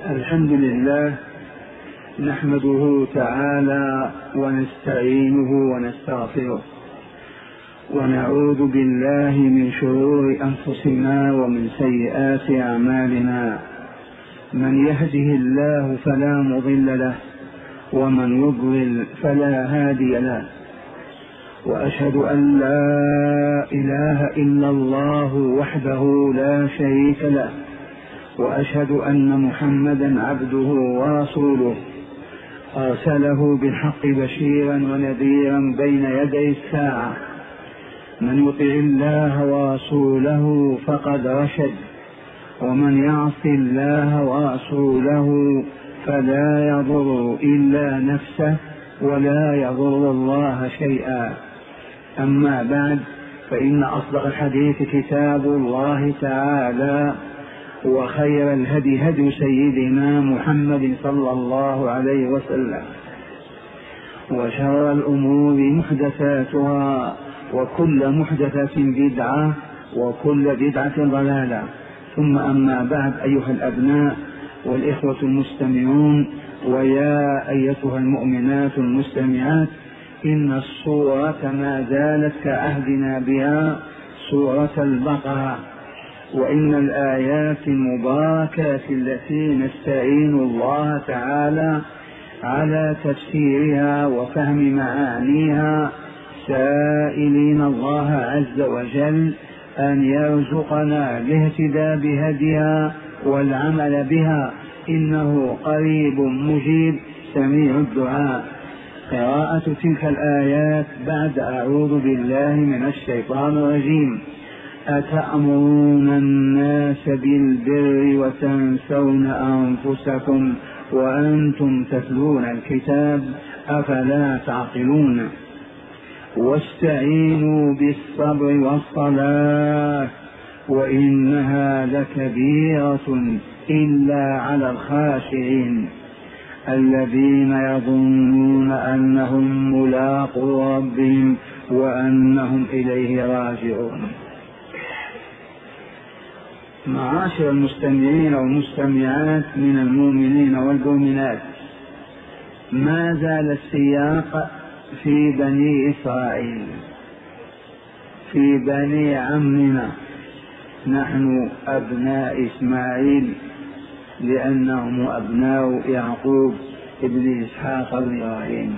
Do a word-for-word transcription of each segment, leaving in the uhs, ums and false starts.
الحمد لله نحمده تعالى ونستعينه ونستغفره ونعوذ بالله من شرور أنفسنا ومن سيئات أعمالنا. من يهده الله فلا مضل له ومن يضلل فلا هادي له، وأشهد أن لا إله إلا الله وحده لا شريك له، وأشهد أن محمدا عبده ورسوله أرسله بالحق بشيرا ونذيرا بين يدي الساعة. من يطع الله ورسوله فقد رشد، ومن يعص الله ورسوله فلا يضر إلا نفسه ولا يضر الله شيئا. أما بعد، فإن أصدق الحديث كتاب الله تعالى، وخير الهدي هدي سيدنا محمد صلى الله عليه وسلم، وشر الأمور محدثاتها، وكل محدثة بدعة، وكل بدعة ضلالة. ثم أما بعد، أيها الأبناء والإخوة المستمعون، ويا أيتها المؤمنات المستمعات، إن الصورة ما زالت كعهدنا بها سورة البقرة، وإن الآيات المباركات التي نستعين الله تعالى على تفسيرها وفهم معانيها، سائلين الله عز وجل أن يرزقنا الاهتداء بهديها والعمل بها، إنه قريب مجيب سميع الدعاء. قراءة تلك الآيات بعد أعوذ بالله من الشيطان الرجيم. أتأمرون الناس بالبر وتنسون أنفسكم وأنتم تتلون الكتاب أفلا تعقلون. واستعينوا بالصبر والصلاة وإنها لكبيرة إلا على الخاشعين الذين يظنون أنهم ملاقو ربهم وأنهم إليه راجعون. معاشر المستمعين والمستمعات من المؤمنين والمؤمنات، ما زال السياق في بني إسرائيل، في بني عمنا، نحن أبناء إسماعيل لأنهم أبناء يعقوب ابن إسحاق بن إبراهيم.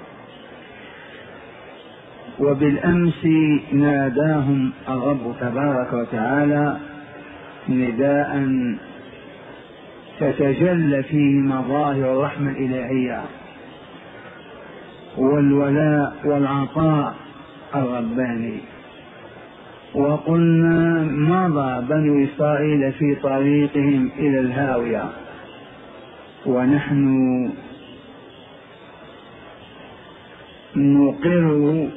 وبالأمس ناداهم الرب تبارك وتعالى نداء تتجلى فيه مظاهر الرحمة الإلهية والولاء والعطاء الرباني. وقلنا مضى بنو إسرائيل في طريقهم إلى الهاوية، ونحن نقر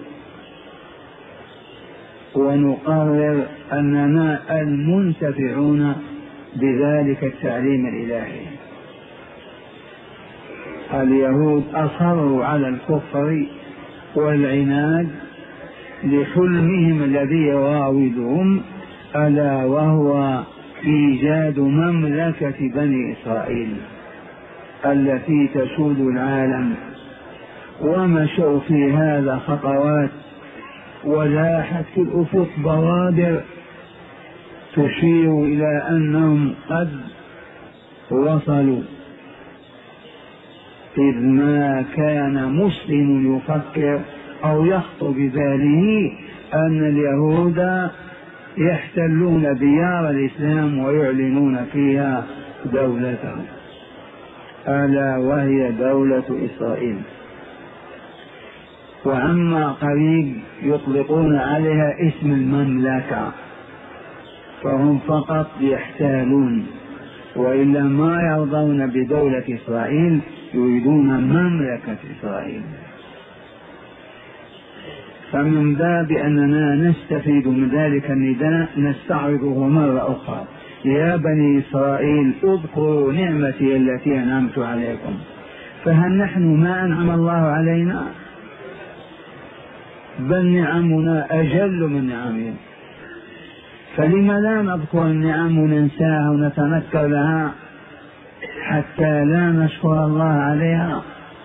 ونقرر أننا المنتفعون بذلك التعليم الإلهي. اليهود أصروا على الكفر والعناد لحلمهم الذي يراودهم، ألا وهو إيجاد مملكة بني إسرائيل التي تسود العالم. ومشوا في هذا خطوات، ولاحت في الأفق بوادر تشير إلى أنهم قد وصلوا، إذ ما كان مسلم يفكر أو يخطر بباله أن اليهود يحتلون ديار الإسلام ويعلنون فيها دولتهم، ألا وهي دولة إسرائيل. وعما قريب يطلقون عليها اسم المملكة، فهم فقط يحتالون، وإلا ما يرضون بدولة إسرائيل، يريدون مملكة إسرائيل. فمن باب أننا نستفيد من ذلك النداء نستعرضه مرة أخرى. يا بني إسرائيل اذكروا نعمتي التي أنعمت عليكم. فهل نحن ما أنعم الله علينا؟ بل نعمنا أجل من نعمه، فلما لا نذكر النعم وننساها ونتنكر لها حتى لا نشكر الله عليها.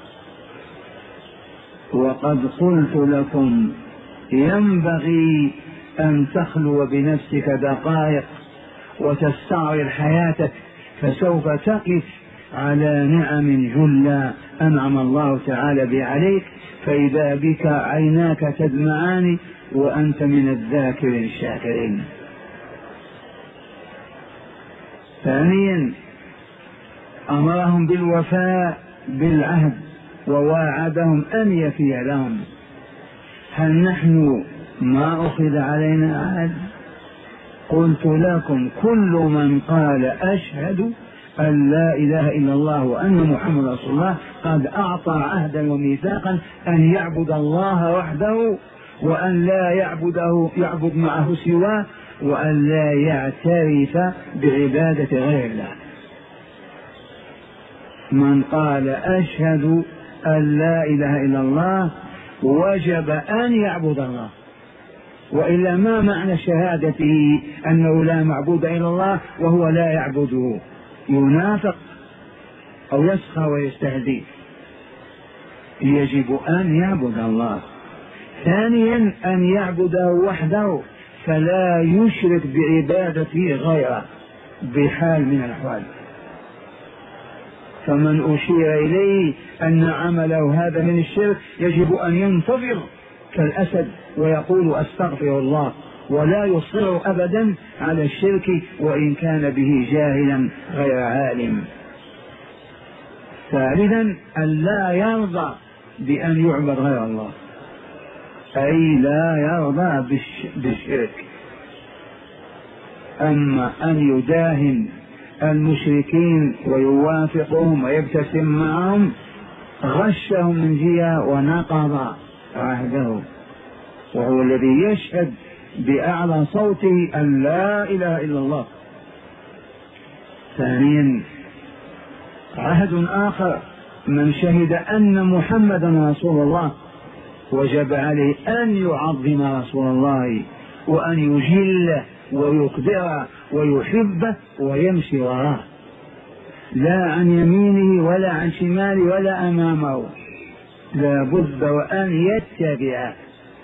وقد قلت لكم ينبغي أن تخلو بنفسك دقائق وتستعرض حياتك، فسوف تقف على نعم جلة أنعم الله تعالى بها عليك، فإذا بك عيناك تدمعان وأنت من الذاكرين الشاكرين. ثانيا أمرهم بالوفاء بالعهد وواعدهم أن يفي لهم. هل نحن ما أخذ علينا عهد؟ قلت لكم كل من قال أشهد أن لا إله إلا الله وأن محمد رسول الله قد أعطى عهدا وميثاقا أن يعبد الله وحده وأن لا يعبده يعبد معه سواه وأن لا يعترف بعبادة غير الله. من قال أشهد أن لا إله إلا الله وجب أن يعبد الله، وإلا ما معنى شهادته أنه لا معبود إلا الله وهو لا يعبده؟ ينافق أو يسخى ويستهزئ. يجب أن يعبد الله. ثانيا أن يعبده وحده فلا يشرك بعبادته غيره بحال من الأحوال. فمن أشير إليه أن عمله هذا من الشرك يجب أن ينتظر كالأسد ويقول أستغفر الله، ولا يصر أبدا على الشرك وإن كان به جاهلا غير عالم. ثالثا أن لا يرضى بأن يعبد غير الله، أي لا يرضى بالشرك. أما أن يداهن المشركين ويوافقهم ويبتسم معهم غشهم من جهة ونقض عهده، وهو الذي يشهد بأعلى صوته أن لا إله إلا الله. ثانيا عهد آخر، من شهد أن محمدا رسول الله وجب عليه أن يعظم رسول الله وأن يجله ويقدره ويحبه ويمشي وراه، لا عن يمينه ولا عن شماله ولا أمامه، لا بد وأن يتبعه.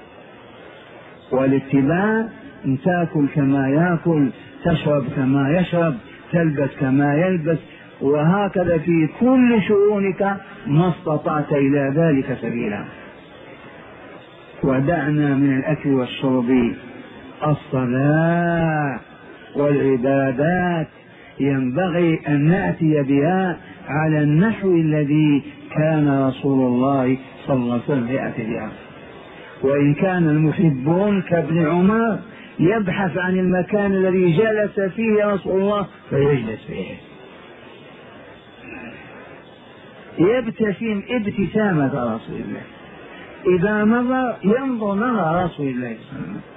والاتباع أن تأكل كما يأكل، تشرب كما يشرب، تلبس كما يلبس، وهكذا في كل شؤونك ما استطعت إلى ذلك سبيلا. ودعنا من الأكل والشرب. الصلاة والعبادات ينبغي أن نأتي بها على النحو الذي كان رسول الله صلى الله عليه وسلم يأتي بها. وإن كان المحبون كابن عمر يبحث عن المكان الذي جلس فيه رسول الله فيجلس فيه، يبتسم ابتسامة رسول الله، إذا نظر ينظر نظر رسول الله صلى الله عليه وسلم.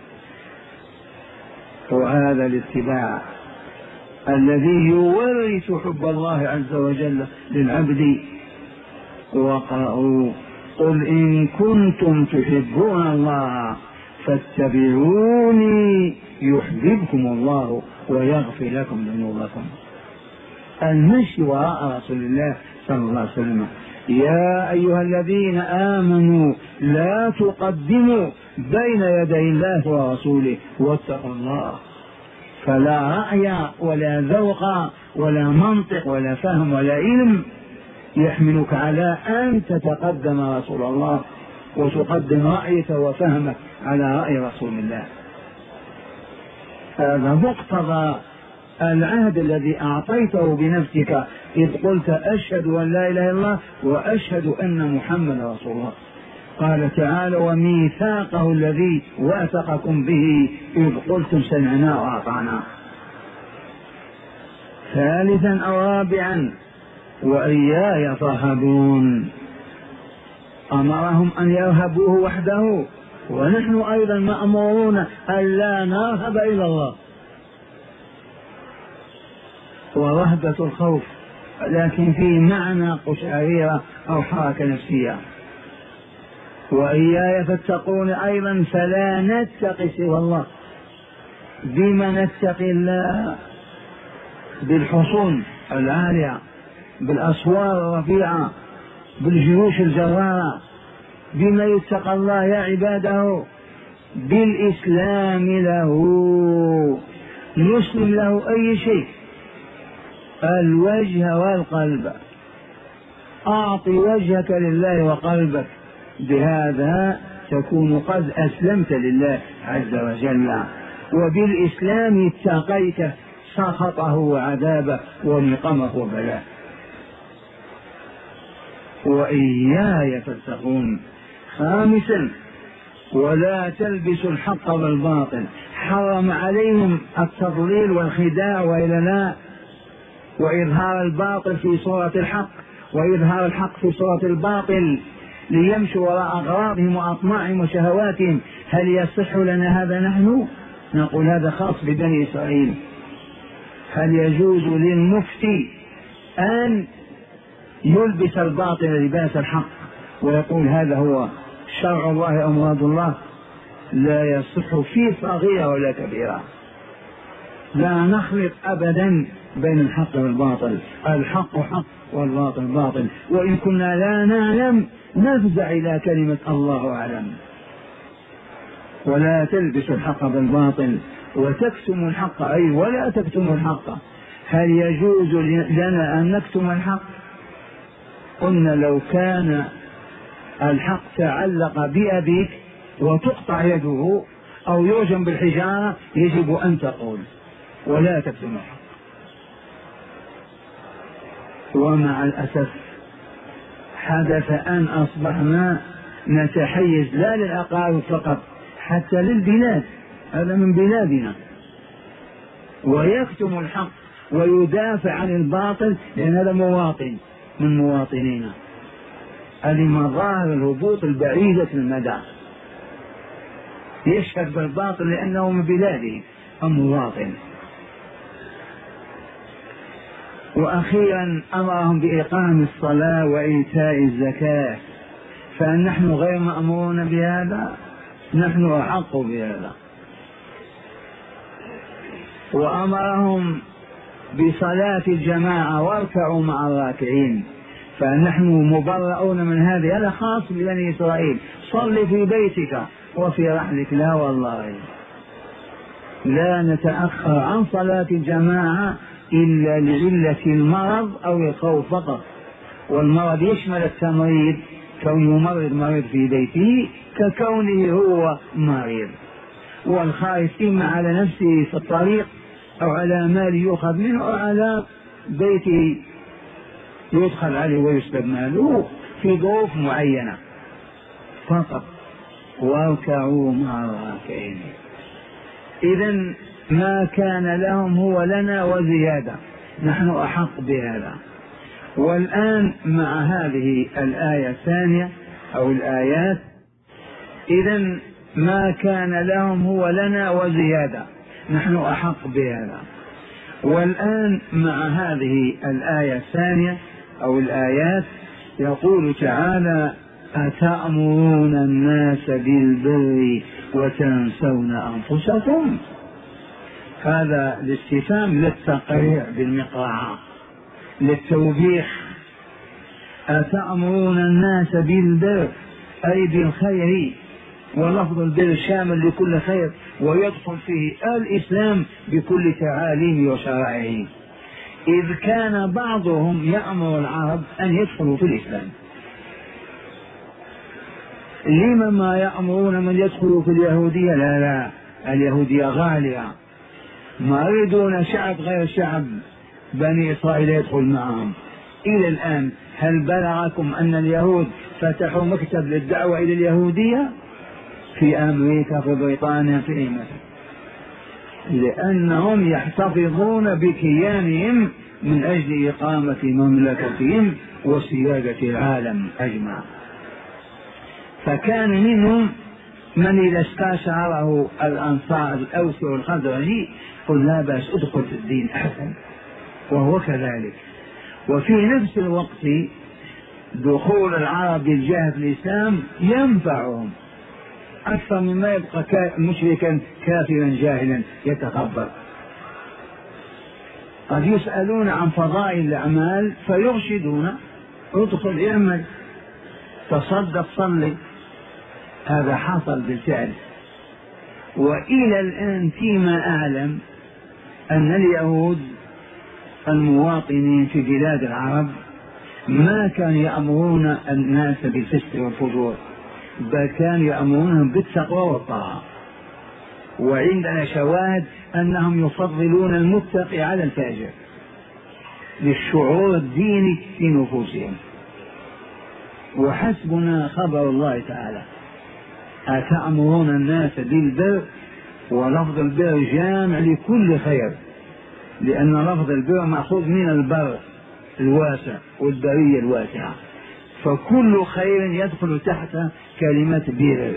وهذا الاتباع الذي يورث حب الله عز وجل للعبد. وقالوا قل إن كنتم تحبون الله فاتبعوني يحببكم الله ويغفر لكم ذنوبكم. المشي وراء رسول الله صلى الله عليه وسلم. يا أيها الذين آمنوا لا تقدموا بين يدي الله ورسوله واتقوا الله. فلا رأي ولا ذوق ولا منطق ولا فهم ولا علم يحملك على أن تتقدم رسول الله وتقدم رأيك وفهمك على رأي رسول الله. هذا مقتضى العهد الذي أعطيته بنفسك إذ قلت أشهد أن لا إله إلا الله وأشهد أن محمد رسول الله. قال تعالى وميثاقه الذي واثقكم به إذ قلتم سمعنا وأطعنا. ثالثا أو رابعا وإياي فارهبون. أمرهم أن يرهبوه وحده، ونحن أيضا مأمورون أن لا نرهب إلا الله. ورهبة الخوف لكن في معنى قشعريرة أو حركة نفسية. وإياي فاتقون أيضا فلا نتقي سوى الله. بما نتقي الله؟ بالحصون العالية بالأسوار الرفيعة، بالجيوش الجرارة، بما يتقى الله يا عباده، بالإسلام له، يسلم له أي شيء، الوجه والقلب. أعط وجهك لله وقلبك، بهذا تكون قد أسلمت لله عز وجل. وبالإسلام اتقيت سخطه وعذابه ونقمه وبلاه. وإياي فاتقون. خامسا، ولا تلبسوا الحق بالباطل، حرم عليهم التضليل والخداع وإلى وإظهار الباطل في صورة الحق، وإظهار الحق في صورة الباطل، ليمشوا وراء أغراضهم وأطماعهم وشهواتهم. هل يصح لنا هذا نحن؟ نقول هذا خاص ببني إسرائيل. هل يجوز للمفتي أن يلبس الباطل لباس الحق ويقول هذا هو شرع الله أو مراد الله؟ لا يصح في صغيرة ولا كبيرة. لا نخلط أبدا بين الحق والباطل، الحق حق والباطل باطل، وإن كنا لا نعلم نفزع إلى كلمة الله أعلم. ولا تلبسوا الحق بالباطل وتكتموا الحق، أي ولا تكتموا الحق. هل يجوز لنا أن نكتم الحق؟ قلنا لو كان الحق تعلق بأبيك وتقطع يده أو يرجم بالحجارة يجب أن تقول ولا تكتم الحق. ومع الأسف حدث أن أصبحنا نتحيز لا للأقارب فقط، حتى للبلاد، هذا من بلادنا، ويكتم الحق ويدافع عن الباطل لأن هذا مواطن من مواطنينا. هذه مظاهر الهبوط البعيدة المدى. يشهد بالباطل لأنه من بلاده المواطن. وأخيرا أمرهم بإقام الصلاة وإيتاء الزكاة، فنحن غير مأمورون بهذا، نحن أحق بهذا. وأمرهم بصلاة الجماعة واركعوا مع الراكعين، فنحن مبرؤون من هذه، هذا خاص ببني إسرائيل. صل في بيتك وفي رحلك، لا والله لا نتأخر عن صلاة الجماعة إلا لعلة المرض أو الخوف فقط. والمرض يشمل التمريض، كون يمرض مريض في بيته ككونه هو مريض، والخائف إما على نفسه في الطريق أو على مال يؤخذ منه أو على بيته يدخل عليه ويسلب ماله في ظروف معينة فقط. واركعوا مع الراكعين. إذن ما كان لهم هو لنا وزيادة، نحن أحق بهذا. والآن مع هذه الآية الثانية أو الآيات، إذن ما كان لهم هو لنا وزيادة، نحن أحق بهذا. والآن مع هذه الآية الثانية أو الآيات يقول تعالى: أتأمرون الناس بالبر وتنسون أنفسكم. هذا الاستفهام للتقريع بالمقراعة، للتوبيخ. أتأمرون الناس بالبر أي بالخير، ولفظ البر شامل لكل خير، ويدخل فيه الإسلام بكل تعاليمه وشرائعه، إذ كان بعضهم يأمر العرب أن يدخلوا في الإسلام. لما ما يأمرون من يدخلوا في اليهودية؟ لا لا، اليهودية غالية، ما يريدون شعب غير شعب بني إسرائيل يدخل معهم. إلى الآن هل بلغكم أن اليهود فتحوا مكتب للدعوة إلى اليهودية في أمريكا، في بريطانيا، في أي مكان؟ لأنهم يحتفظون بكيانهم من أجل إقامة مملكتهم وسيادة العالم أجمع. فكان منهم من إذا استشعره الأنصار الأوس والخزرج قل لا بأس ادخل في الدين أحسن، وهو كذلك. وفي نفس الوقت دخول العرب للجهاد الإسلام ينفعهم أكثر مما يبقى مشركا كافرا جاهلا يتخبر. قد يسألون عن فضائل الأعمال فيرشدون: ادخل اعمل، تصدق، صلي. هذا حصل بالفعل. وإلى الآن فيما أعلم أن اليهود المواطنين في بلاد العرب ما كانوا يأمرون الناس بالفسق والفجور، بل كانوا يأمرونهم بالتقوى والطاعة. وعندنا شواهد أنهم يفضلون المتقي على الفاجر للشعور الديني في نفوسهم. وحسبنا خبر الله تعالى: أتأمرون الناس بالبر. ولفظ البر جامع لكل خير، لأن لفظ البر مأخوذ من البر الواسع والبرية الواسعة، فكل خير يدخل تحت كلمة بر.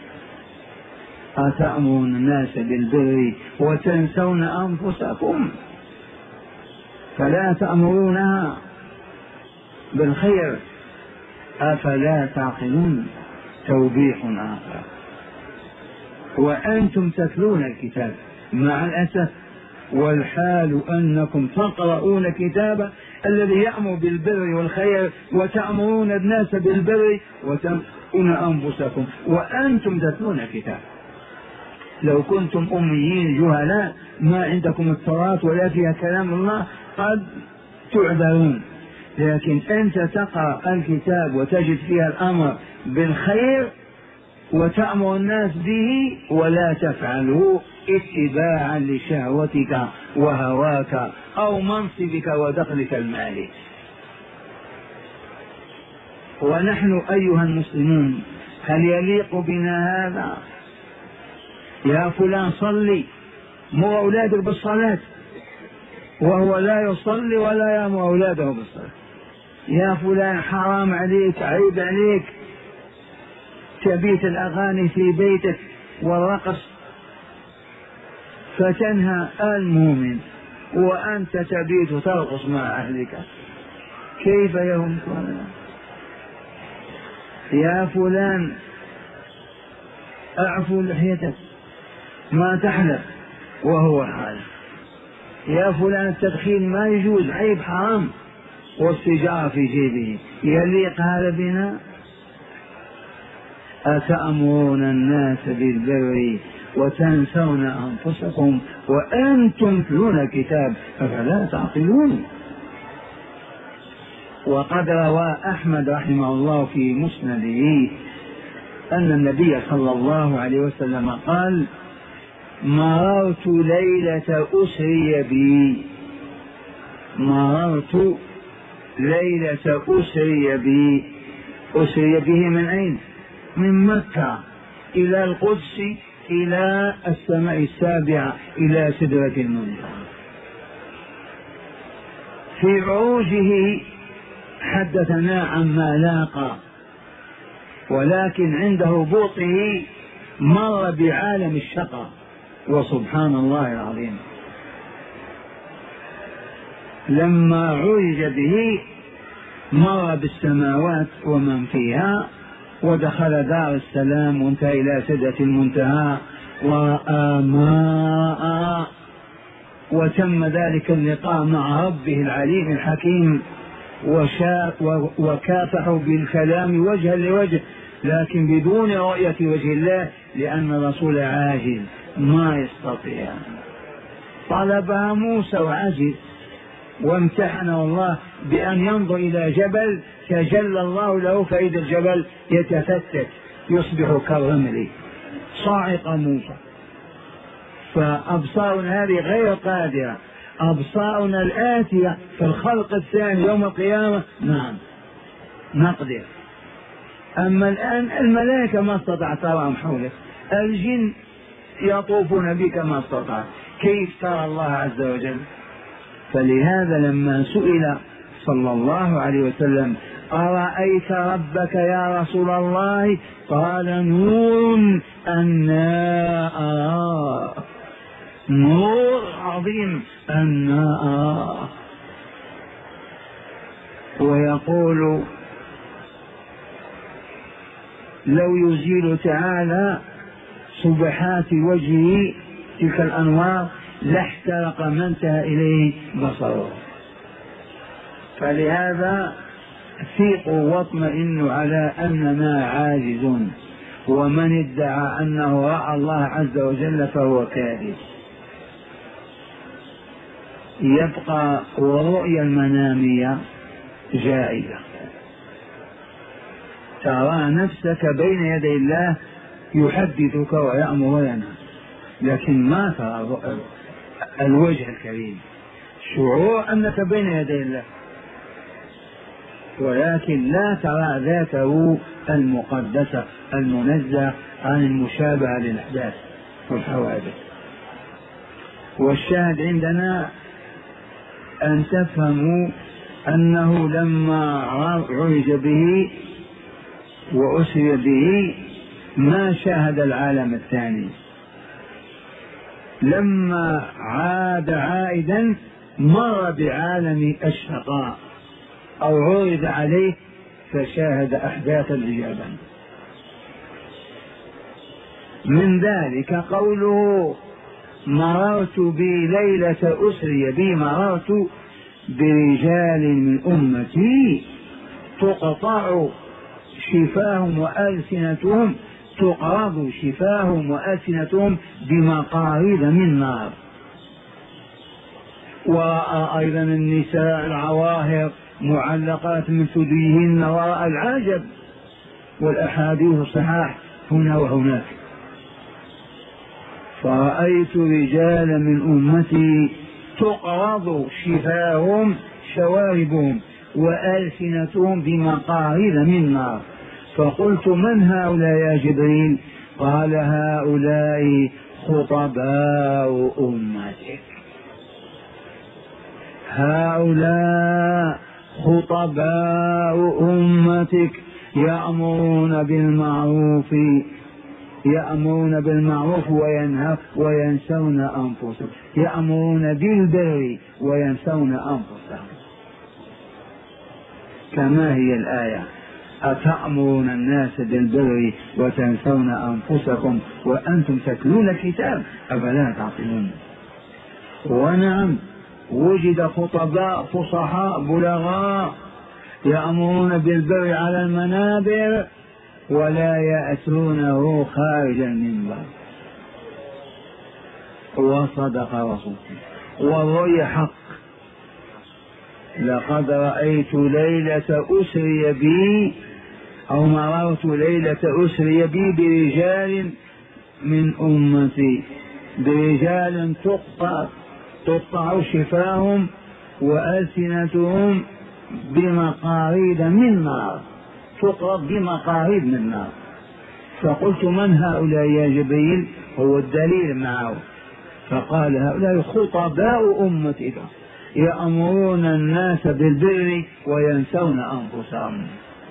أتأمرون الناس بالبر وتنسون أنفسكم، فلا تأمرونها بالخير، أفلا تعقلون. توبيخ آخر: وأنتم تتلون الكتاب، مع الأسف، والحال أنكم تقرؤون كتابا الذي يأمر بالبر والخير، وتأمرون الناس بالبر وتنسون أنفسكم وأنتم تتلون الكتاب. لو كنتم أميين جهلاء ما عندكم التوراة ولا فيها كلام الله قد تعذرون، لكن أنت تقرأ الكتاب وتجد فيها الأمر بالخير وتأمر الناس به ولا تفعله اتباعا لشهوتك وهواك أو منصبك ودخلك المالي. ونحن أيها المسلمون هل يليق بنا هذا؟ يا فلان صلي، مر أولادك بالصلاة، وهو لا يصلي ولا يأمر أولاده بالصلاة. يا فلان حرام عليك، عيب عليك تبيت الأغاني في بيتك والرقص، فتنهى المؤمن وأنت تبيت ترقص مع أهلك، كيف يمكن؟ يا فلان أعفو لحيتك، ما تحلق وهو حال. يا فلان التدخين ما يجوز، عيب، حرام، والسجارة في جيبه، يليق هذا بنا؟ أتأمرون الناس بالبر وتنسون أنفسكم وأنتم تتلون الكتاب أفلا تعقلون. وقد روى أحمد رحمه الله في مسنده أن النبي صلى الله عليه وسلم قال: مررت ليلة أسري بي مررت ليلة أسري بي أسري به من أين؟ من مكة إلى القدس إلى السماء السابعة إلى سدرة المنتهى. في عروجه حدثنا عما لاقى، ولكن عند هبوطه مر بعالم الشقاء، وسبحان الله العظيم لما عرج به مر بالسماوات ومن فيها، ودخل دار السلام وانتهى إلى سدرة المنتهى ورأى ماء، وتم ذلك اللقاء مع ربه العليم الحكيم، وكافحوا بالكلام وجها لوجه، لكن بدون رؤية وجه الله، لأن الرسول عاجز ما يستطيع. طلبها موسى وعجز، وامتحنه الله بأن ينظر إلى جبل، تجلى الله له فإذا الجبل يتفتت يصبح كالرمل، صاعق موسى. فأبصارنا هذه غير قادرة، أبصارنا الآتية في الخلق الثاني يوم القيامة نعم نقدر. أما الآن الملائكة ما استطعت تراهم حولك، الجن يطوفون بك ما استطعت، كيف ترى الله عز وجل؟ فلهذا لما سئل صلى الله عليه وسلم: أرأيت ربك يا رسول الله؟ قال: نور أنا أراه، نور عظيم أنا أراه. ويقول: لو يزيل تعالى سبحات وجهه تلك الأنوار لاحترق ما انتهى إليه بصره. فلهذا ثيقوا واطمئنوا على أننا عاجزون، ومن ادعى أنه رأى الله عز وجل فهو كاذب. يبقى الرؤيا المنامية جائزة، ترى نفسك بين يدي الله يحدثك ويأمر وينهى، لكن ما ترى الوجه الكريم، شعور أنك بين يدي الله، ولكن لا ترى ذاته المقدسة المنزه عن المشابهة للأحداث والحوادث. والشاهد عندنا أن تفهموا أنه لما عرج به وأسري به ما شاهد العالم الثاني، لما عاد عائدا مر بعالم الشقاء أو عرض عليه فشاهد أحداث الإجابة. من ذلك قوله مررت بي ليلة أسري بي، مررت برجال من أمتي تقطع شفاهم وألسنتهم، تقرض شفاهم وألسنتهم بمقاريض من نار. ورأى أيضا النساء العواهر معلقات من ثديهن، ورأى العجب والأحاديث الصحاح هنا وهناك. فرأيت رجالا من أمتي تقرض شفاهم شواربهم وألسنتهم بمقاريض من نار. فقلت من هؤلاء يا جبريل؟ قال هؤلاء خطباء أمتك، هؤلاء خطباء أمتك يأمرون بالمعروف يأمرون بالمعروف وينهى وينسون أنفسهم، يأمرون بالبر وينسون أنفسهم. كما هي الآية: أتأمرون الناس بالبر وتنسون أنفسكم وأنتم تتلون الكتاب أفلا تعقلون. ونعم وجد خطباء فصحاء بلغاء يأمرون بالبر على المنابر ولا يأتونه خارج المنبر. وصدق رسوله والرؤيا حق. لقد رأيت ليلة أسري بي أو مررت ليلة أسري بي برجال من أمتي، برجال تقطع تقطع شفاهم وألسنتهم بمقاريض من نار، تقرض بمقاريض من نار. فقلت من هؤلاء يا جبريل؟ هو الدليل معه. فقال هؤلاء خطباء أمتك يأمرون الناس بالبر وينسون أنفسهم.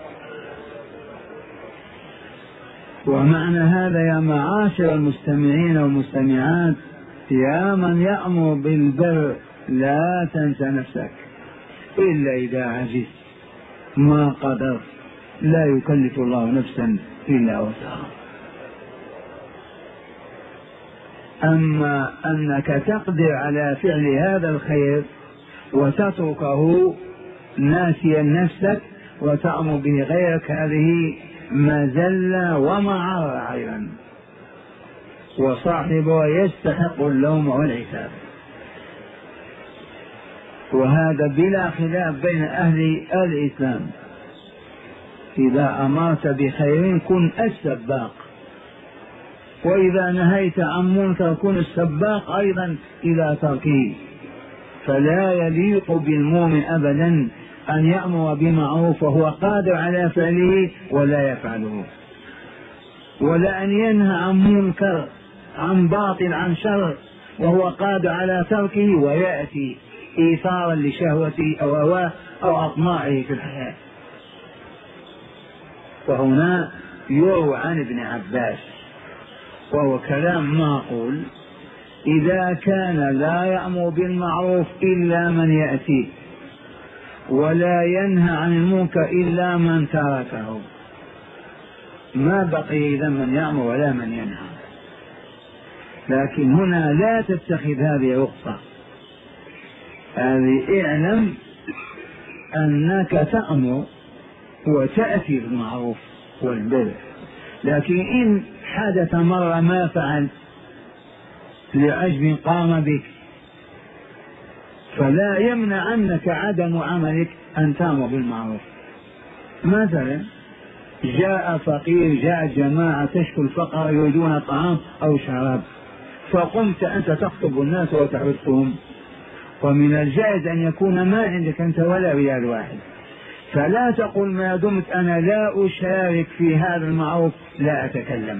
ومعنى هذا يا معاشر المستمعين والمستمعات، يا من يأمر بالبر لا تنسى نفسك إلا إذا عجزت، ما قدرت، لا يكلف الله نفسا إلا وسعها. أما أنك تقدر على فعل هذا الخير وتتركه ناسيا نفسك وتأمر به غيرك، هذه مذلة ومعارة أيضا، وصاحبها يستحق اللوم والعتاب. وهذا بلا خلاف بين أهل الإسلام، إذا أمرت بخير كن السباق، وإذا نهيت عن منكر كن السباق أيضا إلى تركه. فلا يليق بالمؤمن أبدا أن يأمر بمعروف وهو قادر على فعله ولا يفعله، ولا أن ينهى عن منكر عن باطل عن شر وهو قادر على تركه ويأتي إيثارا لشهوته أو هواه أو أطماعه في الحياة. وهنا يروى عن ابن عباس وهو كلام معقول: إذا كان لا يأمر بالمعروف إلا من يأتي ولا ينهى عن المنكر إلا من تركه، ما بقي إذا من يأمر ولا من ينهى. لكن هنا لا تتخذ هذه رخصة. هذه اعلم أنك تأمر وتأتي بالمعروف والبر، لكن إن حدث مرة ما فعلت لعجب قام بك فلا يمنع عنك عدم عملك أن تأمر بالمعروف. مثلا جاء فقير، جاء جماعة تشكو الفقر يريدون طعام أو شراب، فقمت أنت تخطب الناس وتحثهم، ومن الجائز أن يكون ما عندك أنت ولا ريال واحد، فلا تقل ما دمت أنا لا أشارك في هذا المعروف لا أتكلم.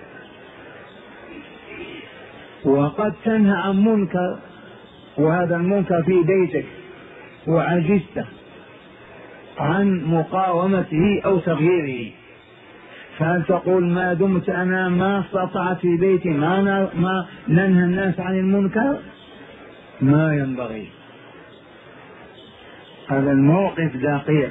وقد تنهى عن منكر وهذا المنكر في بيتك وعجزت عن مقاومته أو تغييره، فهل تقول ما دمت أنا ما استطعت في بيتي ما, ما ننهى الناس عن المنكر؟ ما ينبغي. هذا الموقف دقيق.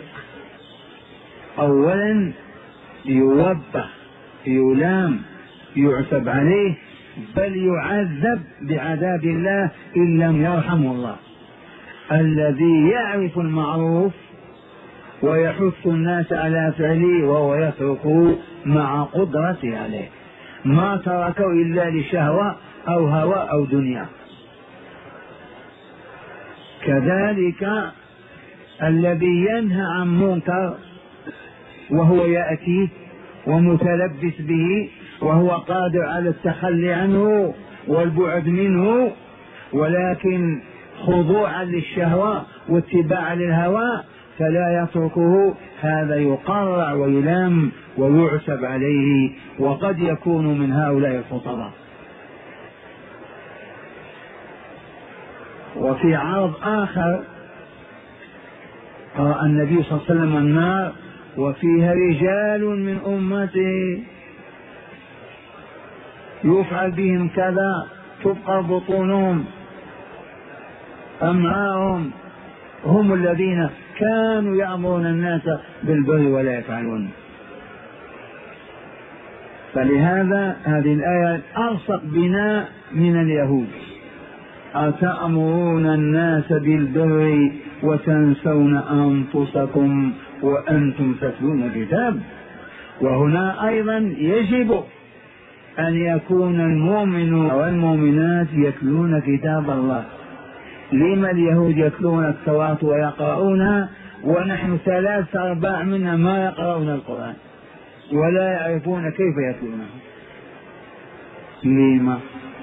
أولا يوبخ، يلام، يعتب عليه، بل يعذب بعذاب الله إن لم يرحمه الله. الذي يعرف المعروف ويحث الناس على فعله وهو يتركه مع قدرته عليه، ما تركه إلا لشهوة أو هوى أو دنيا. كذلك الذي ينهى عن منكر وهو يأتيه ومتلبس به وهو قادر على التخلي عنه والبعد منه، ولكن خضوعا للشهوة واتباعا للهوى فلا يتركه، هذا يقرع ويلام ويعتب عليه، وقد يكون من هؤلاء الخطباء. وفي عرض آخر رأى النبي صلى الله عليه وسلم النار وفيها رجال من أمته يفعل بهم كذا، تبقى بطونهم أمعاهم، هم الذين كانوا يأمرون الناس بالبر ولا يفعلون. فلهذا هذه الآية ألصق بنا من اليهود: أتأمرون الناس بالبر وتنسون أنفسكم وأنتم تتلون الكتاب. وهنا أيضا يجب أن يكون المؤمن والمؤمنات يتلون كتاب الله. لما اليهود يتلون التوراة ويقرؤونها ونحن ثلاث أرباع منا ما يقرؤون القرآن ولا يعرفون كيف يتلونه؟ لما؟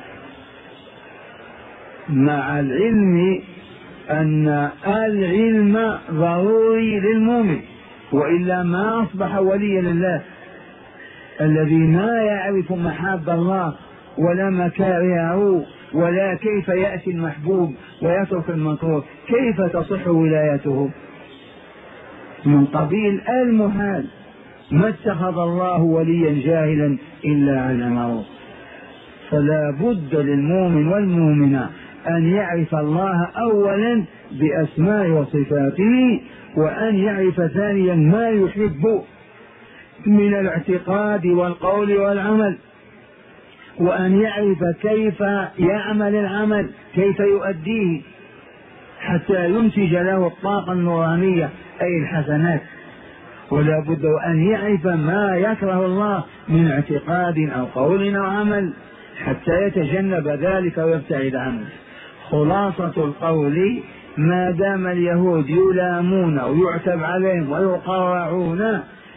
مع العلم أن العلم ضروري للمؤمن، وإلا ما أصبح وليا لله. الذي ما يعرف محاب الله ولا مكارهه ولا كيف يأتي المحبوب ويترك المكروه، كيف تصح ولايته؟ من قبيل المحال. ما اتخذ الله وليا جاهلا إلا علمه. فلا بد للمؤمن والمؤمنة أن يعرف الله أولا بأسماء وصفاته، وأن يعرف ثانيا ما يحب من الاعتقاد والقول والعمل، وأن يعرف كيف يعمل العمل، كيف يؤديه حتى ينتج له الطاقة النورانية أي الحسنات. ولا بد أن يعرف ما يكره الله من اعتقاد أو قول أو عمل حتى يتجنب ذلك ويبتعد عنه. خلاصة القول: ما دام اليهود يلامون ويعتب عليهم ويقرعون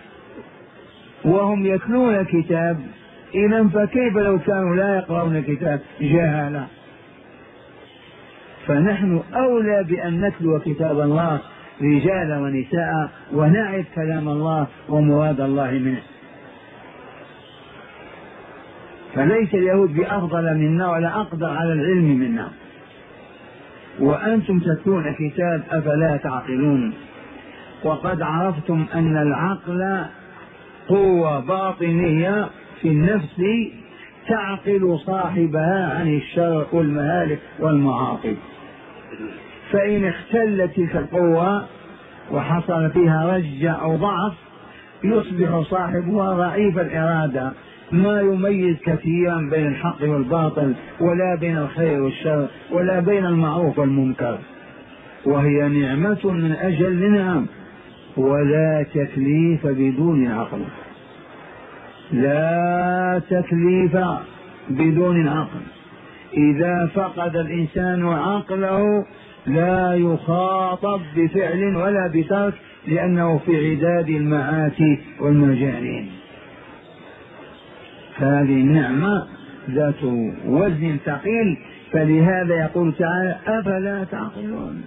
وهم يتلون الكتاب، إذن فكيف لو كانوا لا يقرؤون الكتاب جهالا؟ فنحن أولى بأن نتلو كتاب الله رجالا ونساء ونعرف كلام الله ومراد الله منه. فليس اليهود بأفضل منا ولا أقدر على العلم منا. وأنتم تتلون كتاب أفلا تعقلون؟ وقد عرفتم أن العقل قوة باطنية في النفس تعقل صاحبها عن الشر والمهالك والمعاصي، فإن اختلت تلك القوة وحصل فيها رجة أو ضعف يصبح صاحبها ضعيف الإرادة ما يميز كثيرا بين الحق والباطل، ولا بين الخير والشر، ولا بين المعروف والمنكر، وهي نعمة من أجل النعم، ولا تكليف بدون عقل، لا تكليف بدون عقل. إذا فقد الإنسان عقله لا يخاطب بفعل ولا بترك، لأنه في عداد المعاتي والمجانين. هذه النعمة ذات وزن ثقيل، فلهذا يقول تعالى أفلا تعقلون،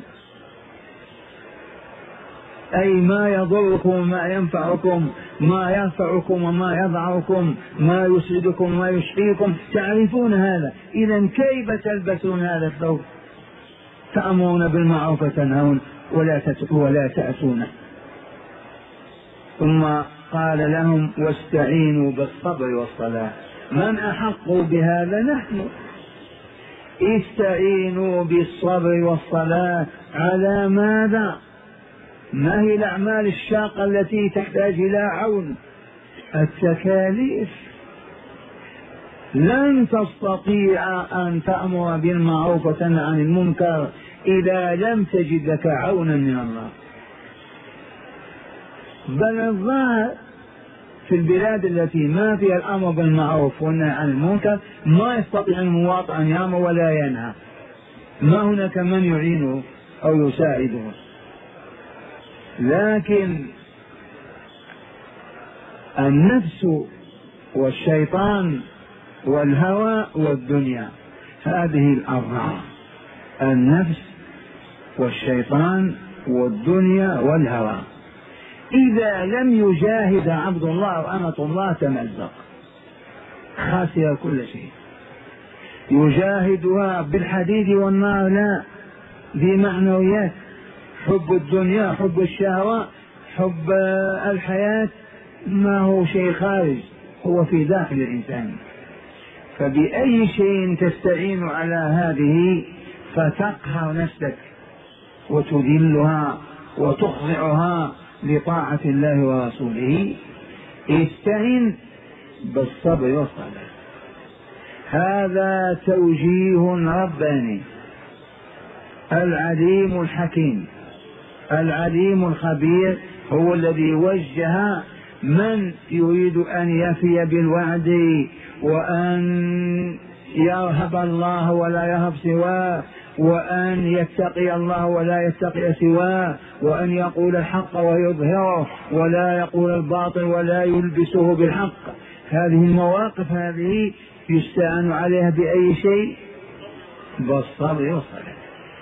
أي ما يضركم وما ينفعكم، ما يرفعكم وما يضعكم، ما يسعدكم وما يشقيكم، تعرفون هذا. إذا كيف تلبسون هذا الثوب؟ تأمرون بالمعروف وتنهون ولا ولا تأتونه. ثم قال لهم واستعينوا بالصبر والصلاة. من أحق بهذا؟ نحن. استعينوا بالصبر والصلاة على ماذا؟ ما هي الأعمال الشاقة التي تحتاج إلى عون؟ التكاليف. لن تستطيع أن تأمر بالمعروف وتنهى عن المنكر إذا لم تجد لك عونا من الله. بل الظاهر في البلاد التي ما فيها الأمر بالمعروف والنهي عن المنكر ما يستطيع المواطن أن يأمر ولا ينهى، ما هناك من يعينه أو يساعده. لكن النفس والشيطان والهوى والدنيا، هذه الأربعة: النفس والشيطان والدنيا والهوى. إذا لم يجاهد عبد الله وأمة الله تمزق، خسر كل شيء. يجاهدها بالحديد والنار لا، بمعنويات، حب الدنيا، حب الشهوة، حب الحياة، ما هو شيء خارج، هو في داخل الإنسان. فبأي شيء تستعين على هذه فتقهر نفسك وتذلها وتخضعها لطاعة الله ورسوله. استعن بالصبر والصلاة. هذا توجيه رباني. العليم الحكيم العليم الخبير هو الذي وجه من يريد أن يفي بالوعد وأن يرهب الله ولا يرهب سواه، وأن يتقي الله ولا يتقي سواه، وأن يقول الحق ويظهره ولا يقول الباطل ولا يلبسه بالحق. هذه المواقف هذه يستعان عليها بأي شيء؟ بالصبر والصلاة.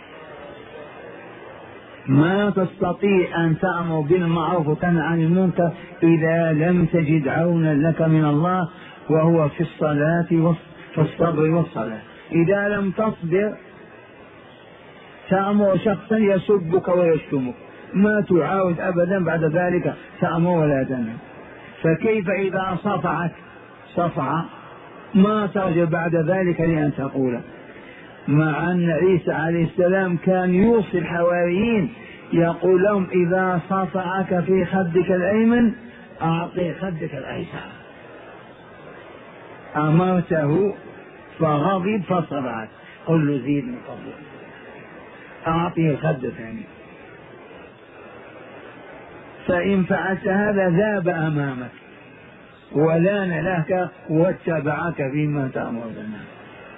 ما تستطيع أن تأمر بالمعروف وتنهى عن المنكر إذا لم تجد عونا لك من الله، وهو في الصلاة وفي الصبر والصلاة. إذا لم تصبر تأمر شخصا يسبك ويشتمك، ما تعاود أبدا بعد ذلك تأمر ولا تنهى. فكيف إذا صفعك صفع ما ترجع بعد ذلك لأن تقول؟ مع أن عيسى عليه السلام كان يوصي الحواريين يقول لهم إذا صفعك في خدك الأيمن أعطي خدك الأيسر. أمرته فغضب فصفعت، قل له زيد من فضلك، أعطيه الخد الثاني. فإن فعلت هذا ذاب أمامك ولان لك واتبعك فيما تأمر الناس.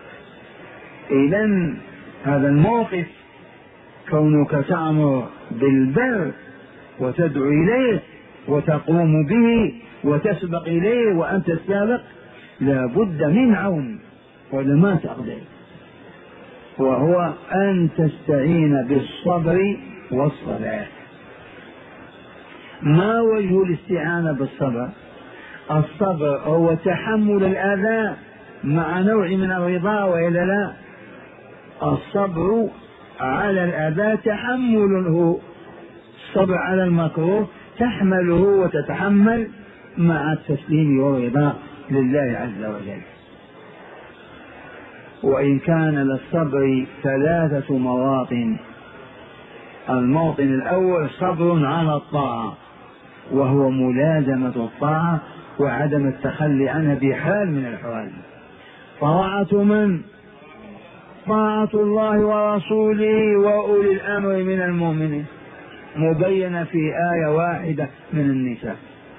إذن هذا الموقف، كونك تأمر بالبر وتدعو إليه وتقوم به وتسبق إليه وأنت السابق، لا بد من عون ولا ما تقدر، وهو أن تستعين بالصبر والصلاة. ما وجه الاستعانة بالصبر؟ الصبر هو تحمل الأذى مع نوع من الرضا، وإلا لا؟ الصبر على الأذى تحمله، الصبر على المكروه تحمله وتتحمل مع التسليم والرضا لله عز وجل. وإن كان للصبر ثلاثة مواطن: الموطن الأول صبر على الطاعة وهو ملازمة الطاعة وعدم التخلي عنها بحال من الأحوال. طاعة من؟ طاعة الله ورسوله وأولي الأمر من المؤمنين، مبينة في آية واحدة من النساء.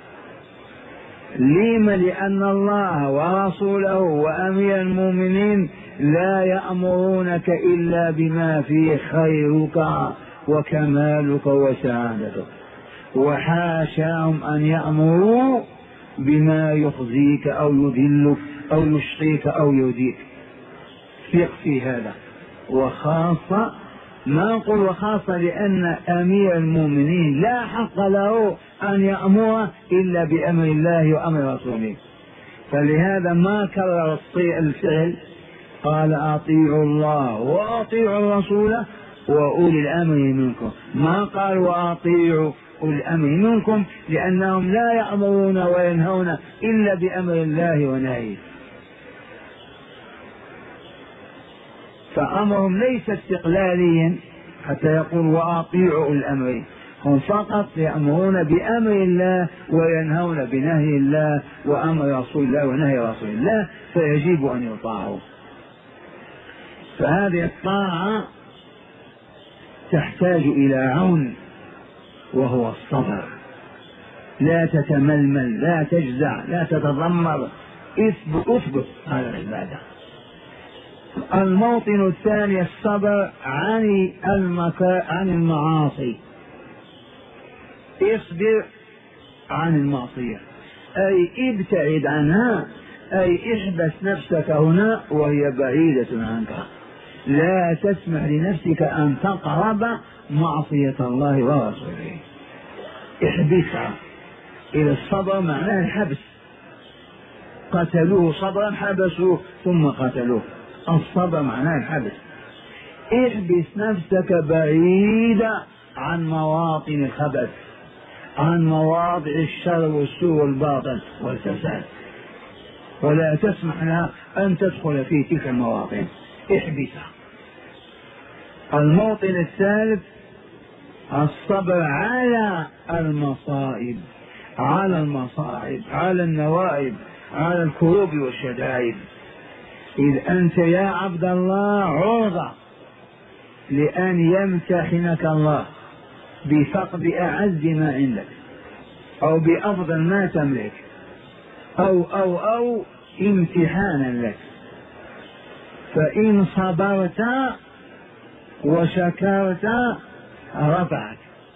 لما؟ لأن الله ورسوله وأمير المؤمنين لا يأمرونك إلا بما فيه خيرك وكمالك وسعادتك، وحاشاهم أن يأمروا بما يخزيك أو يذلك أو يشقيك أو يؤذيك. ثق في هذا. وخاصة، ما نقول وخاصة لأن أمير المؤمنين لا حق له أن يأمر إلا بأمر الله وأمر رسوله، فلهذا ما كرر الفعل، قال أطيعوا الله وأطيعوا الرسول وأولي الأمر منكم، ما قال وأطيعوا أولي الأمر منكم، لأنهم لا يأمرون وينهون إلا بأمر الله ونهيه، فأمرهم ليس استقلاليا حتى يقول وأطيعوا الأمر، هم فقط يأمرون بأمر الله وينهون بنهي الله وأمر رسول الله ونهي رسول الله، فيجب أن يطاعوا. فهذه الطاعة تحتاج إلى عون وهو الصبر، لا تتململ، لا تجزع، لا تتذمر، اثبت اثبت على العبادة. الموطن الثاني الصبر عن المكا... عن المعاصي. اصبر عن المعصية، أي ابتعد عنها، أي احبس نفسك هنا وهي بعيدة عنك، لا تسمح لنفسك أن تقرب معصية الله ورسوله، احبسها. إلى الصبر معناه الحبس، قتلوه صبرا حبسوه ثم قتلوه، الصبر معناه الحبس. احبس نفسك بعيدة عن مواطن الخبث، عن مواضع الشر والسوء والباطل والفساد، ولا تسمح لها أن تدخل في تلك المواطن، احبسها. الموطن الثالث الصبر على المصائب، على المصائب، على النوائب، على الكروب والشدائد. إذ أنت يا عبد الله عرضة لأن يمتحنك الله بفقد أعز ما عندك أو بأفضل ما تملك أو أو أو امتحانا لك، فإن صبرت وشكرت رفعك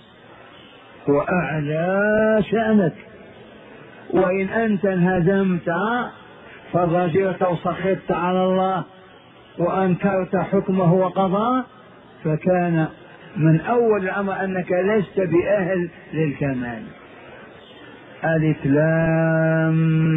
وأعلى شأنك، وإن أنت انهزمت فضجرت وسخطت على الله وأنكرت حكمه وقضاه، فكان من أول الأمر أنك لست بأهل للكمال. ألف لام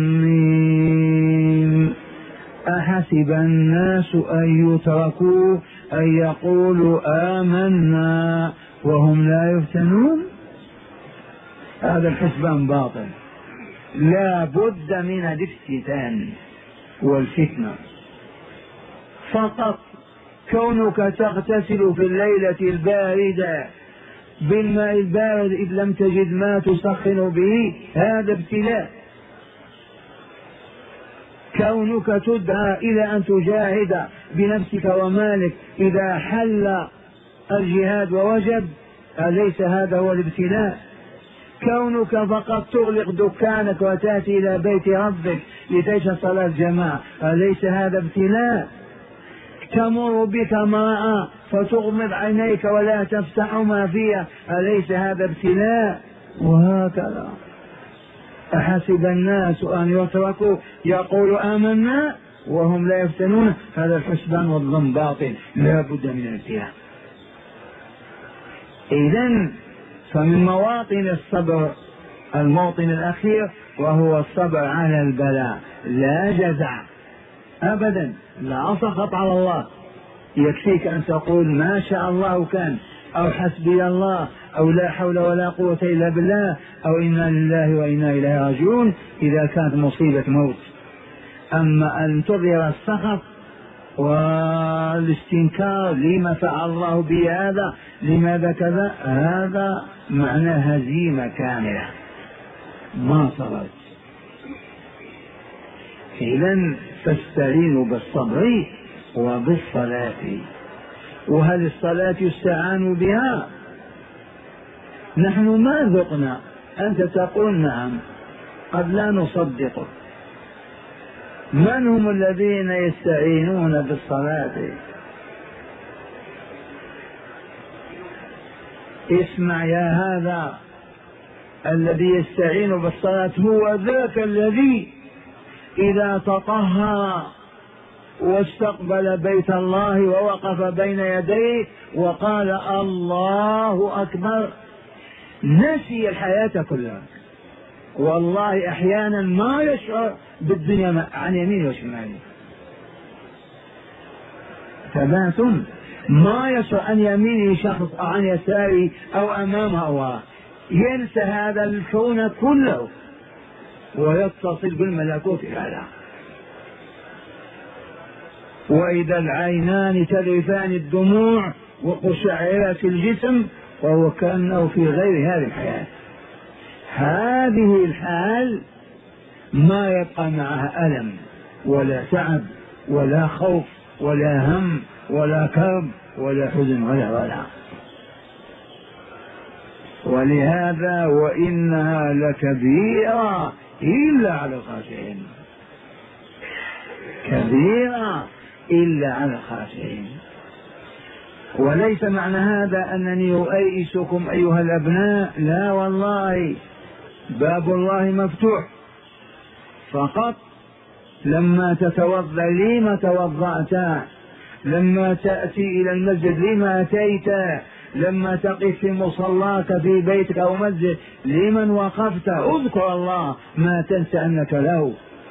ميم أحسب الناس أن يتركوا أن يقولوا آمنا وهم لا يفتنون. هذا الحسبان باطل، لا بد من الافتتان والفتنة. فقط كونك تغتسل في الليلة الباردة بالماء البارد إذ لم تجد ما تسخن به هذا ابتلاء. كونك تدعى إلى أن تجاهد بنفسك ومالك إذا حل الجهاد ووجب، أليس هذا هو الابتلاء؟ كونك فقط تغلق دكانك وتأتي إلى بيت ربك لتشهد صلاة الجماعة، أليس هذا ابتلاء؟ تمر بك امرأة فتغمض عينيك ولا تفتح ما فيها، أليس هذا ابتلاء؟ وهكذا. أحسب الناس أن يتركوا يقولوا آمنا وهم لا يفتنون، هذا الحسبان والظن باطل، لا بد من الابتلاء. إذن فمن مواطن الصبر الموطن الأخير وهو الصبر على البلاء، لا جزع أبدا، لا سخط على الله. يكفيك أن تقول ما شاء الله كان، أو حسبي الله، أو لا حول ولا قوة إلا بالله، أو إنا لله وإنا إليه راجعون إذا كانت مصيبة موت. أما أن تظهر السخط والاستنكار لما فعل الله بي هذا، لماذا كذا، هذا معنى هزيمة كاملة، ما صبرت. إذن فاستعينوا بالصبر وبالصلاة. وهل الصلاة يستعان بها؟ نحن ما ذقنا، أنت تقول نعم، قد لا نصدقك. من هم الذين يستعينون بالصلاة؟ اسمع يا هذا، الذي يستعين بالصلاة هو ذاك الذي إذا تطهر واستقبل بيت الله ووقف بين يديه وقال الله أكبر نسي الحياة كلها. والله أحيانا ما يشعر بالدنيا عن يمينه وشماله، تباتم ما يشعر عن يمينه شخص أو عن يساره أو أمامه أو وراه، ينسى هذا الكون كله ويتصل بالملكوت الأعلى. وإذا العينان تذرفان الدموع وقشعرت الجسم وهو كأنه في غير هذه الحياة. هذه الحال ما يبقى معها ألم ولا تعب ولا خوف ولا هم ولا كرب ولا حزن ولا ولا. ولهذا وإنها لكبيرة إلا على الخاشعين، كبيرة إلا على الخاشعين. وليس معنى هذا أنني أؤيسكم أيها الأبناء، لا والله، باب الله مفتوح، فقط لما تتوضأ لما توضأت، لما تأتي إلى المسجد لما أتيت، لما تقف في مصلاك في بيتك أو مسجد لمن وقفت، اذكر الله ما تنسى أنك له.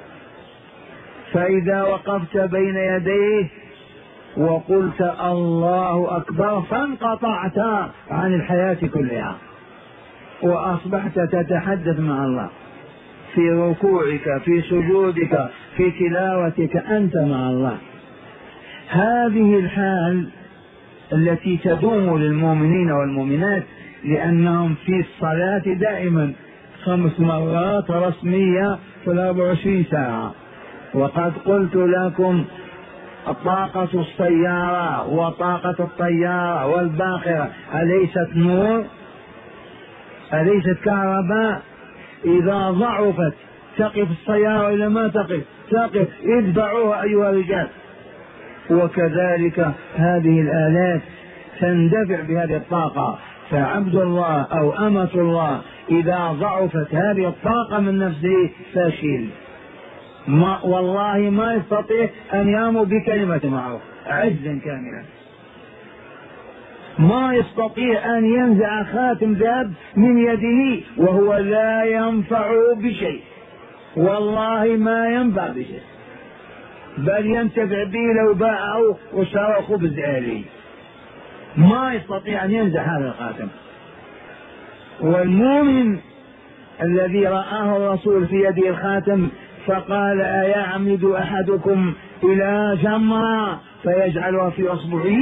فإذا وقفت بين يديه وقلت الله أكبر فانقطعت عن الحياة كلها وأصبحت تتحدث مع الله في ركوعك في سجودك في تلاوتك، أنت مع الله. هذه الحال التي تدوم للمؤمنين والمؤمنات، لأنهم في الصلاة دائما خمس مرات رسمية في الأربع وعشرين ساعة. وقد قلت لكم طاقة السيارة وطاقة الطيارة والباخرة أليست نور؟ أليست كهرباء؟ إذا ضعفت تقف السيارة إلى ما تقف تقف، اتبعوها أيها الرجال. وكذلك هذه الآلات تندفع بهذه الطاقة. فعبد الله أو أمة الله إذا ضعفت هذه الطاقة من نفسه فاشل، ما والله ما يستطيع أن يامر بكلمة معروف عجزا كاملا، ما يستطيع أن ينزع خاتم ذهب من يده وهو لا ينفع بشيء، والله ما ينفع بشيء، بل ينتفع به لو باعه وشرى خبز آلي، ما يستطيع أن ينزع هذا الخاتم. والمؤمن الذي رآه الرسول في يده الخاتم فقال أيعمد أحدكم إلى جمرة فيجعلها في أصبعه،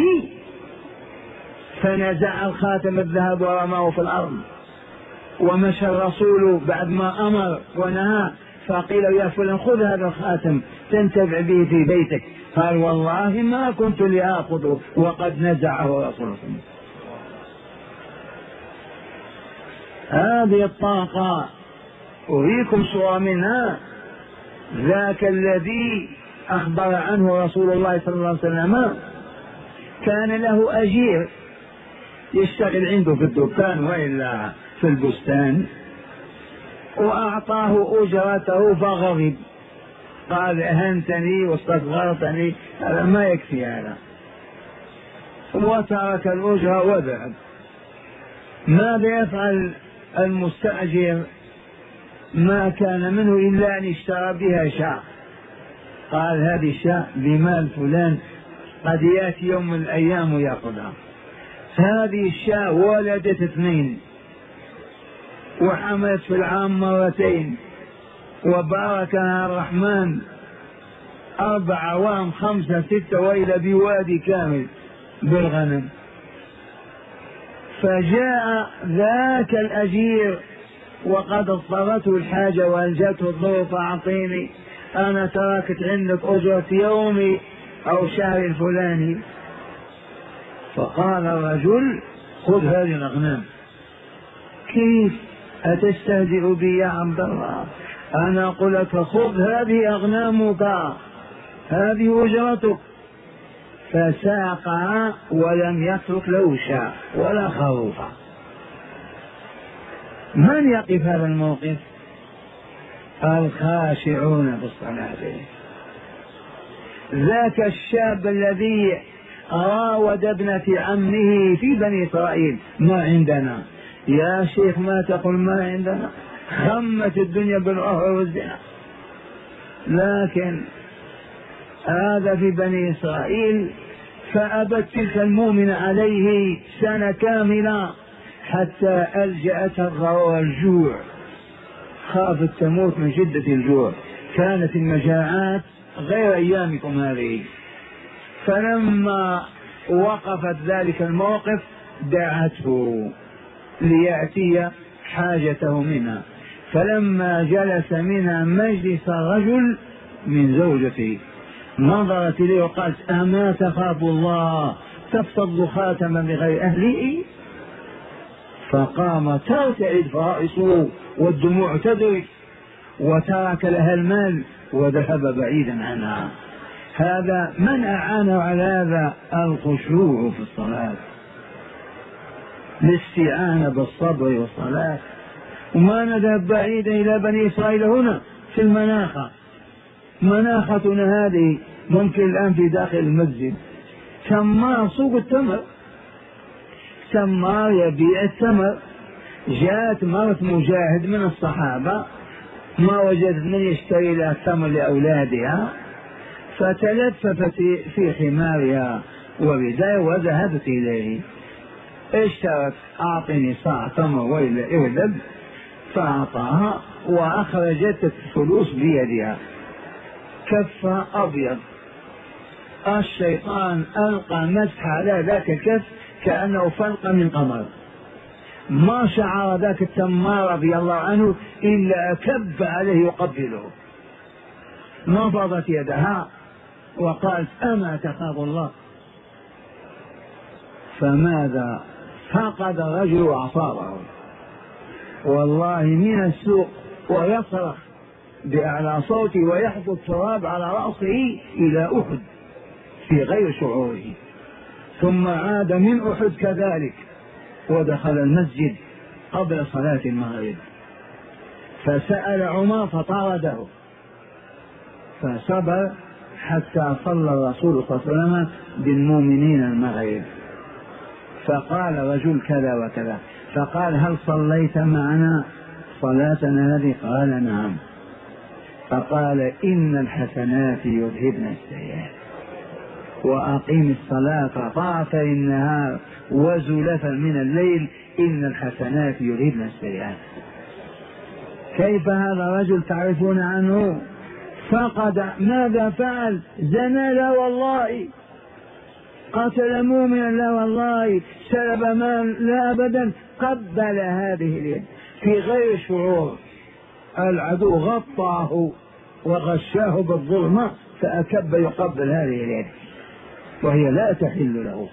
فنزع الخاتم الذهب ورماه في الأرض. ومشى الرسول بعد ما أمر ونهى فقيل يا فلان خذ هذا الخاتم تنتفع به في بيتك، قال والله ما كنت لآخذه وقد نزعه رسول الله. هذه الطاقة أريكم صورة منها. ذاك الذي أخبر عنه رسول الله صلى الله عليه وسلم كان له أجير يشتغل عنده في الدكان وإلا في البستان، وأعطاه أجرته فغضب، قال أهنتني واستصغرتني، هذا ما يكفي هذا، وترك الأجرة وذهب. ماذا يفعل المستأجر؟ ما كان منه إلا أن اشترى بها شاة، قال هذه الشاة بمال فلان قد يأتي يوم من الأيام ويأخذها. هذه الشاة ولدت اثنين وحملت في العام مرتين وباركها الرحمن أربع عوام خمسة ستة وإلى بوادي كامل بالغنم. فجاء ذاك الأجير وقد اضطرته الحاجة وألجته الظروف أعطيني، أنا تركت عندك أجرة يومي أو شهر الفلاني. فقال الرجل خذ هذه الأغنام. كيف أتستهزئ بي يا عبد الله؟ أنا أقول لك خذ هذه أغنامك، هذه أجرتك. فساقها ولم يترك له شاء ولا خروفا. من يقف هذا الموقف؟ الخاشعون في الصلاة. ذاك الشاب الذي راود ابنة عمه في بني إسرائيل ما عندنا يا شيخ، ما تقول ما عندنا، خمت الدنيا بالقهر والزنا. لكن هذا في بني إسرائيل فأبت تلك المؤمنة عليه سنة كاملة حتى ألجأتها الضرر والجوع، خافت تموت من شدة الجوع. كانت المجاعات غير أيامكم هذه. فلما وقفت ذلك الموقف دعته ليأتي حاجته منها. فلما جلس منها مجلس رجل من زوجته نظرت إليه وقالت أما تخاف الله تفتض خاتما بغير أهله؟ فقام ترتعد فرائصه والدموع تدرك وترك لها المال وذهب بعيدا عنها. هذا من أعانه على هذا؟ الخشوع في الصلاة، الاستعانة بالصبر والصلاة. وما نذهب بعيدا إلى بني إسرائيل هنا في المناخة. مناختنا هذه ممكن الآن في داخل المسجد تمار سوق التمر، تمار يبيع التمر. جاءت مرة مجاهد من الصحابة ما وجدت من يشتري لها التمر لأولادها، فتلففت في حمارها وبداية وذهبت إليه. اشترت أعطني صاع تمر وإلا اغلب، فأعطاها وأخرجت الفلوس بيدها، كف أبيض. الشيطان ألقى مسح على ذاك الكف كأنه فلق من قمر. ما شعر ذاك التمار رضي الله عنه إلا كب عليه يقبله. نفضت يدها وقالت أما تخاف الله؟ فماذا؟ فقد الرجل أعصابه والله من السوق ويصرخ بأعلى صوته ويحط التراب على رأسه إلى أحد في غير شعوره. ثم عاد من أحد كذلك ودخل المسجد قبل صلاة المغرب، فسأل عمر فطارده، فصبر حتى صلى الرسول صلى الله عليه وسلم بالمؤمنين المغرب. فقال رجل كذا وكذا، فقال هل صليت معنا صلاتنا هذه؟ قال نعم. فقال إن الحسنات يذهبن السيئات وأقيم الصلاة طرفي النهار وزلفا من الليل إن الحسنات يذهبن السيئات. كيف هذا الرجل تعرفون عنه؟ فقد ماذا فعل؟ زنى لا والله، قتل مؤمنا لا والله، سلب مال لا أبدا، قبل هذه اليد في غير شعور. العدو غطاه وغشاه بالظلمة فأكب يقبل هذه اليد وهي لا تحل له.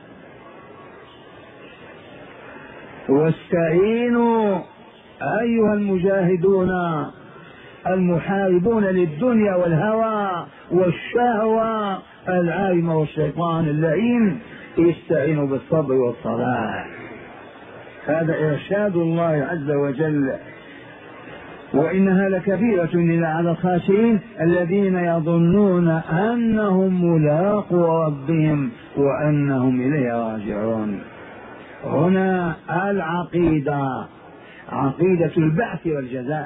واستعينوا أيها المجاهدون المحاربون للدنيا والهوى والشهوة العايمة والشيطان اللعين، استعينوا بالصبر والصلاة. هذا إرشاد الله عز وجل. وإنها لكبيرة إلا على الخاشعين الذين يظنون أنهم ملاقو ربهم وأنهم إليه راجعون. هنا العقيدة، عقيدة البعث والجزاء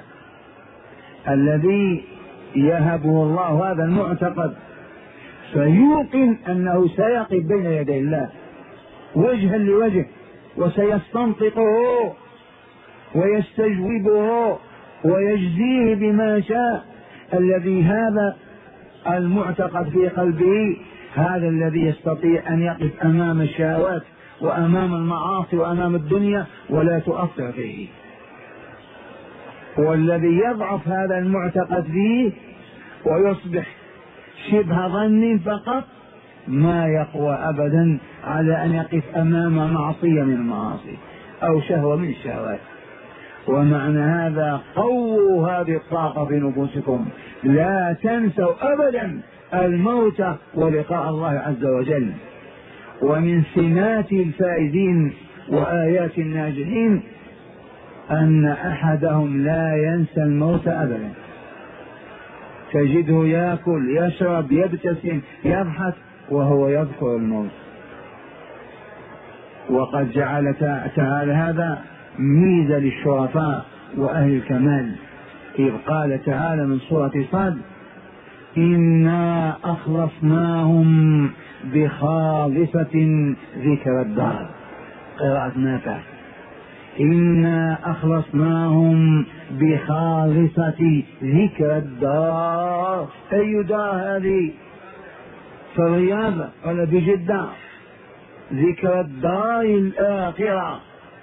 الذي يهبه الله هذا المعتقد، فيوقن أنه سيقف بين يدي الله وجها لوجه وسيستنطقه ويستجوبه ويجزيه بما شاء. الذي هذا المعتقد في قلبه هذا الذي يستطيع أن يقف أمام الشهوات وأمام المعاصي وأمام الدنيا ولا تؤثر فيه. والذي يضعف هذا المعتقد فيه ويصبح شبه ظن فقط ما يقوى أبدا على أن يقف أمام معصية من المعاصي أو شهوة من الشهوات. ومعنى هذا قووا هذه الطاقة في نفوسكم، لا تنسوا أبدا الموت ولقاء الله عز وجل. ومن سمات الفائزين وآيات الناجحين أن أحدهم لا ينسى الموت أبدا، تجده يأكل يشرب يبتسم يضحك وهو يذكر الموت. وقد جعل تعالى هذا ميزة للشرفاء وأهل الكمال، إذ قال تعالى من سورة صاد: إنا أخلصناهم بخالصة ذكر الدار. قراءة نافع: إنا أخلصناهم بخالصة ذكر الدار. أي دار هذه؟ في الرياض ولا بجدة؟ ذكر الدار الآخرة.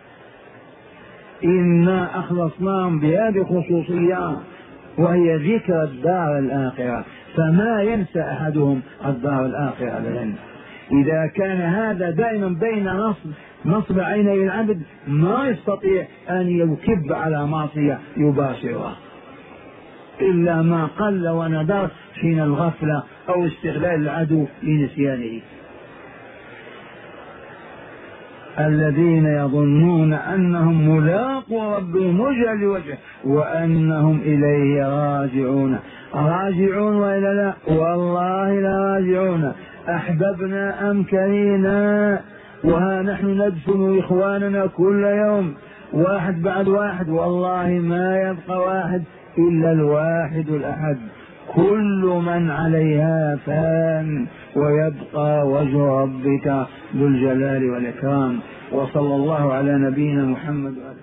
إنا أخلصناهم بهذه خصوصية وهي ذكر الدار الآخرة، فما ينسى أحدهم الدار الآخرة أبدا. إذا كان هذا دائما بين نصب نصب عيني العبد ما يستطيع أن يكب على معصية يباشرها إلا ما قل وندر حين الغفلة أو استغلال العدو لنسيانه. الذين يظنون أنهم ملاقو ربهم وجها لوجه وأنهم إليه راجعون. راجعون وإلا لا؟ والله لا راجعون. أحببنا أم كرهنا وها نحن ندفن إخواننا كل يوم واحد بعد واحد، والله ما يبقى واحد إلا الواحد الأحد. كل من عليها فان ويبقى وجه ربك ذو الجلال والإكرام. وصلى الله على نبينا محمد.